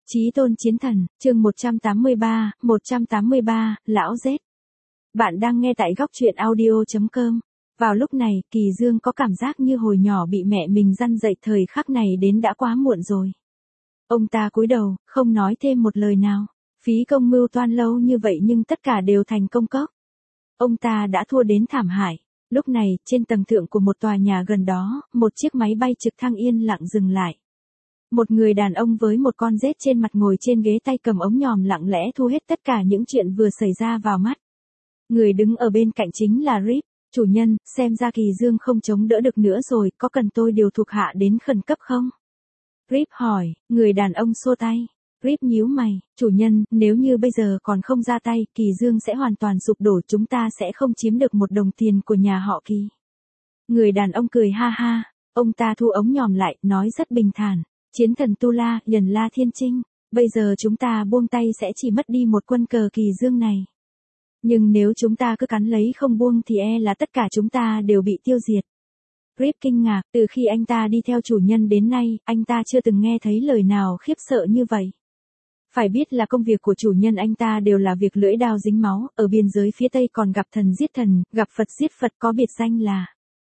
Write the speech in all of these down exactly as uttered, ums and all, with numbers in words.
Chí tôn chiến thần, chương một trăm tám mươi ba, một trăm tám mươi ba, lão rết. Bạn đang nghe tại góc truyện audio chấm com. Vào lúc này, Kỳ Dương có cảm giác như hồi nhỏ bị mẹ mình răn dạy, thời khắc này đến đã quá muộn rồi. Ông ta cúi đầu, không nói thêm một lời nào. Phí công mưu toan lâu như vậy nhưng tất cả đều thành công cốc. Ông ta đã thua đến thảm hại. Lúc này, trên tầng thượng của một tòa nhà gần đó, một chiếc máy bay trực thăng yên lặng dừng lại. Một người đàn ông với một con rết trên mặt ngồi trên ghế, tay cầm ống nhòm, lặng lẽ thu hết tất cả những chuyện vừa xảy ra vào mắt. Người đứng ở bên cạnh chính là Rip. Chủ nhân, xem ra Kỳ Dương không chống đỡ được nữa rồi, có cần tôi điều thuộc hạ đến khẩn cấp không? Rip hỏi. Người đàn ông xua tay. Rip nhíu mày. Chủ nhân, nếu như bây giờ còn không ra tay, Kỳ Dương sẽ hoàn toàn sụp đổ, chúng ta sẽ không chiếm được một đồng tiền của nhà họ Kỳ. Người đàn ông cười ha ha. Ông ta thu ống nhòm lại, nói rất bình thản. Chiến thần Tu La, Yần La Thiên Trinh, bây giờ chúng ta buông tay sẽ chỉ mất đi một quân cờ Kỳ Dương này. Nhưng nếu chúng ta cứ cắn lấy không buông thì e là tất cả chúng ta đều bị tiêu diệt. Rip kinh ngạc, từ khi anh ta đi theo chủ nhân đến nay, anh ta chưa từng nghe thấy lời nào khiếp sợ như vậy. Phải biết là công việc của chủ nhân anh ta đều là việc lưỡi đao dính máu, ở biên giới phía Tây còn gặp thần giết thần, gặp Phật giết Phật, có biệt danh là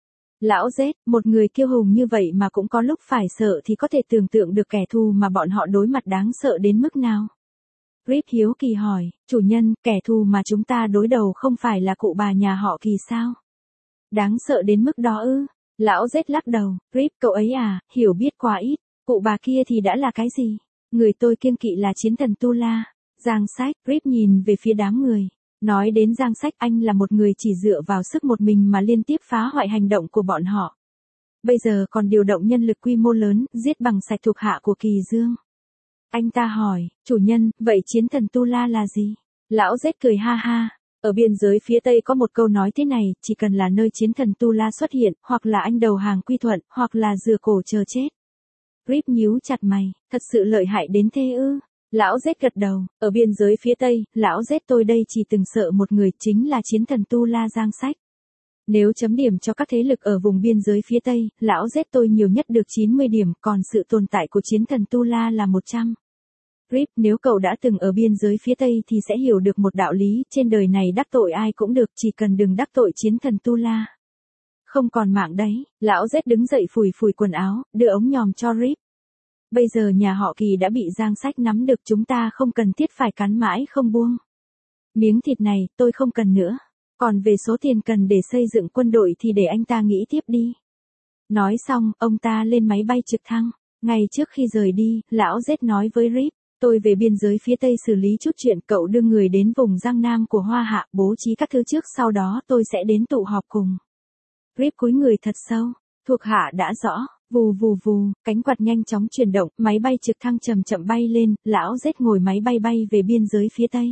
lão rết. Một người kiêu hùng như vậy mà cũng có lúc phải sợ thì có thể tưởng tượng được kẻ thù mà bọn họ đối mặt đáng sợ đến mức nào. Rip hiếu kỳ hỏi, chủ nhân, kẻ thù mà chúng ta đối đầu không phải là cụ bà nhà họ Kỳ sao? Đáng sợ đến mức đó ư? Lão rết lắc đầu. Rip, cậu ấy à, hiểu biết quá ít. Cụ bà kia thì đã là cái gì? Người tôi kiêng kỵ là chiến thần Tu La. Giang Sách. Rip nhìn về phía đám người. Nói đến Giang Sách, anh là một người chỉ dựa vào sức một mình mà liên tiếp phá hoại hành động của bọn họ. Bây giờ còn điều động nhân lực quy mô lớn, giết bằng sạch thuộc hạ của Kỳ Dương. Anh ta hỏi, chủ nhân, vậy chiến thần Tu La là gì? Lão rết cười ha ha. Ở biên giới phía Tây có một câu nói thế này, chỉ cần là nơi chiến thần Tu La xuất hiện, hoặc là anh đầu hàng quy thuận, hoặc là dừa cổ chờ chết. Rip nhíu chặt mày, thật sự lợi hại đến thế ư? Lão rết gật đầu, ở biên giới phía Tây, lão rết tôi đây chỉ từng sợ một người, chính là chiến thần Tu La Giang Sách. Nếu chấm điểm cho các thế lực ở vùng biên giới phía Tây, lão rết tôi nhiều nhất được chín mươi điểm, còn sự tồn tại của chiến thần Tu La là một trăm. Rip, nếu cậu đã từng ở biên giới phía Tây thì sẽ hiểu được một đạo lý, trên đời này đắc tội ai cũng được, chỉ cần đừng đắc tội chiến thần Tu La. Không còn mạng đấy. Lão rết đứng dậy phủi phủi quần áo, đưa ống nhòm cho Rip. Bây giờ nhà họ Kỳ đã bị Giang Sách nắm được, chúng ta không cần thiết phải cắn mãi không buông. Miếng thịt này, tôi không cần nữa. Còn về số tiền cần để xây dựng quân đội thì để anh ta nghĩ tiếp đi. Nói xong, ông ta lên máy bay trực thăng. Ngay trước khi rời đi, lão rết nói với Rip, tôi về biên giới phía Tây xử lý chút chuyện, cậu đưa người đến vùng Giang Nam của Hoa Hạ, bố trí các thứ trước, sau đó tôi sẽ đến tụ họp cùng. Rip cúi người thật sâu, thuộc hạ đã rõ. Vù vù vù, cánh quạt nhanh chóng chuyển động, máy bay trực thăng chậm chậm bay lên, lão rết ngồi máy bay bay về biên giới phía Tây.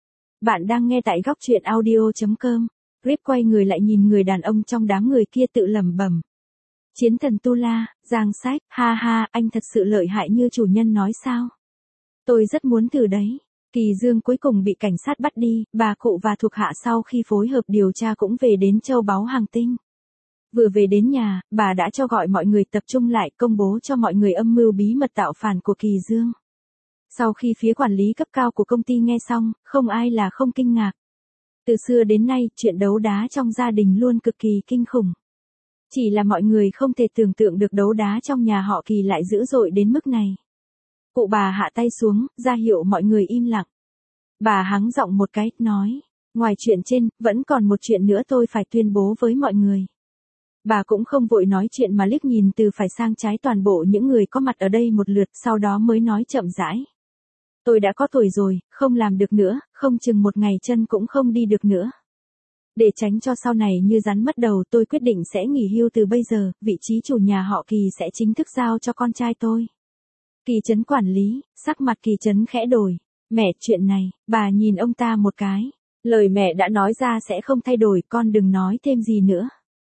Bạn đang nghe tại góc truyện audio chấm com. Rip quay người lại nhìn người đàn ông trong đám người kia, tự lẩm bẩm. Chiến thần Tu La, Giang Sách, ha ha, anh thật sự lợi hại như chủ nhân nói sao? Tôi rất muốn thử đấy. Kỳ Dương cuối cùng bị cảnh sát bắt đi, bà cụ và thuộc hạ sau khi phối hợp điều tra cũng về đến châu báu Hàng Tinh. Vừa về đến nhà, bà đã cho gọi mọi người tập trung lại, công bố cho mọi người âm mưu bí mật tạo phản của Kỳ Dương. Sau khi phía quản lý cấp cao của công ty nghe xong, không ai là không kinh ngạc. Từ xưa đến nay, chuyện đấu đá trong gia đình luôn cực kỳ kinh khủng. Chỉ là mọi người không thể tưởng tượng được đấu đá trong nhà họ Kỳ lại dữ dội đến mức này. Cụ bà hạ tay xuống, ra hiệu mọi người im lặng. Bà hắng giọng một cái, nói, ngoài chuyện trên, vẫn còn một chuyện nữa tôi phải tuyên bố với mọi người. Bà cũng không vội nói chuyện mà liếc nhìn từ phải sang trái toàn bộ những người có mặt ở đây một lượt, sau đó mới nói chậm rãi. Tôi đã có tuổi rồi, không làm được nữa, không chừng một ngày chân cũng không đi được nữa. Để tránh cho sau này như rắn mất đầu, tôi quyết định sẽ nghỉ hưu từ bây giờ, vị trí chủ nhà họ Kỳ sẽ chính thức giao cho con trai tôi. Kỳ Trấn quản lý, sắc mặt Kỳ Trấn khẽ đổi. Mẹ, chuyện này, bà nhìn ông ta một cái. Lời mẹ đã nói ra sẽ không thay đổi, con đừng nói thêm gì nữa.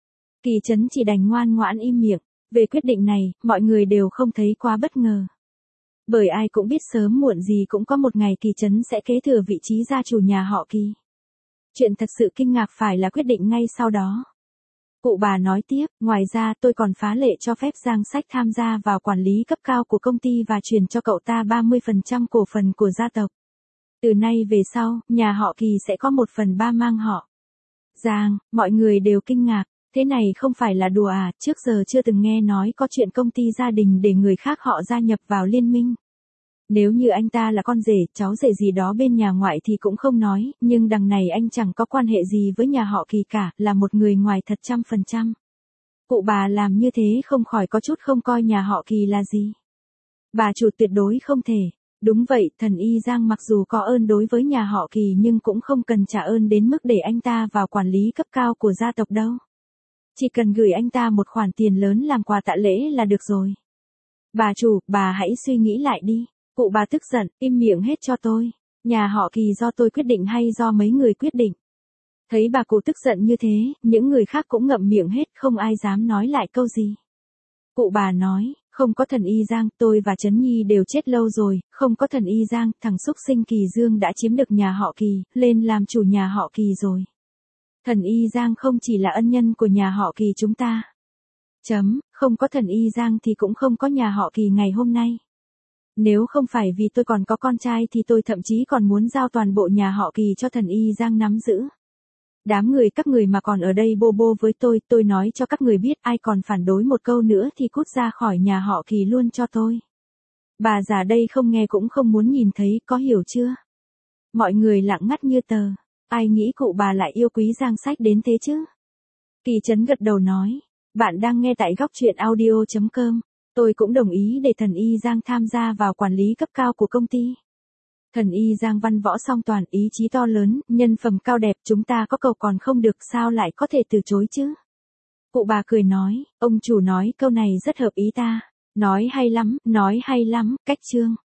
Kỳ Trấn chỉ đành ngoan ngoãn im miệng. Về quyết định này, mọi người đều không thấy quá bất ngờ. Bởi ai cũng biết sớm muộn gì cũng có một ngày Kỳ Trấn sẽ kế thừa vị trí gia chủ nhà họ Kỳ. Chuyện thật sự kinh ngạc phải là quyết định ngay sau đó. Cụ bà nói tiếp, ngoài ra tôi còn phá lệ cho phép Giang Sách tham gia vào quản lý cấp cao của công ty và chuyển cho cậu ta ba mươi phần trăm cổ phần của gia tộc. Từ nay về sau, nhà họ Kỳ sẽ có một phần ba mang họ Giang. Mọi người đều kinh ngạc, thế này không phải là đùa à, trước giờ chưa từng nghe nói có chuyện công ty gia đình để người khác họ gia nhập vào liên minh. Nếu như anh ta là con rể, cháu rể gì đó bên nhà ngoại thì cũng không nói, nhưng đằng này anh chẳng có quan hệ gì với nhà họ Kỳ cả, là một người ngoài thật trăm phần trăm. Cụ bà làm như thế không khỏi có chút không coi nhà họ Kỳ là gì. Bà chủ tuyệt đối không thể. Đúng vậy, thần y Giang mặc dù có ơn đối với nhà họ Kỳ nhưng cũng không cần trả ơn đến mức để anh ta vào quản lý cấp cao của gia tộc đâu. Chỉ cần gửi anh ta một khoản tiền lớn làm quà tạ lễ là được rồi. Bà chủ, bà hãy suy nghĩ lại đi. Cụ bà tức giận, im miệng hết cho tôi. Nhà họ Kỳ do tôi quyết định hay do mấy người quyết định? Thấy bà cụ tức giận như thế, những người khác cũng ngậm miệng hết, không ai dám nói lại câu gì. Cụ bà nói, không có thần y Giang, tôi và Trấn Nhi đều chết lâu rồi, không có thần y Giang, thằng xúc sinh Kỳ Dương đã chiếm được nhà họ Kỳ, lên làm chủ nhà họ Kỳ rồi. Thần y Giang không chỉ là ân nhân của nhà họ Kỳ chúng ta. Chấm, không có thần y Giang thì cũng không có nhà họ Kỳ ngày hôm nay. Nếu không phải vì tôi còn có con trai thì tôi thậm chí còn muốn giao toàn bộ nhà họ Kỳ cho thần y Giang nắm giữ. Đám người các người mà còn ở đây bô bô với tôi, tôi nói cho các người biết ai còn phản đối một câu nữa thì cút ra khỏi nhà họ Kỳ luôn cho tôi. Bà già đây không nghe cũng không muốn nhìn thấy, có hiểu chưa? Mọi người lặng ngắt như tờ, ai nghĩ cụ bà lại yêu quý Giang Sách đến thế chứ? Kỳ Trấn gật đầu nói, bạn đang nghe tại góc truyện audio chấm com. Tôi cũng đồng ý để thần y Giang tham gia vào quản lý cấp cao của công ty. Thần y Giang văn võ song toàn, ý chí to lớn, nhân phẩm cao đẹp, chúng ta có cầu còn không được sao lại có thể từ chối chứ? Cụ bà cười nói, ông chủ nói câu này rất hợp ý ta. Nói hay lắm, nói hay lắm, cách chương.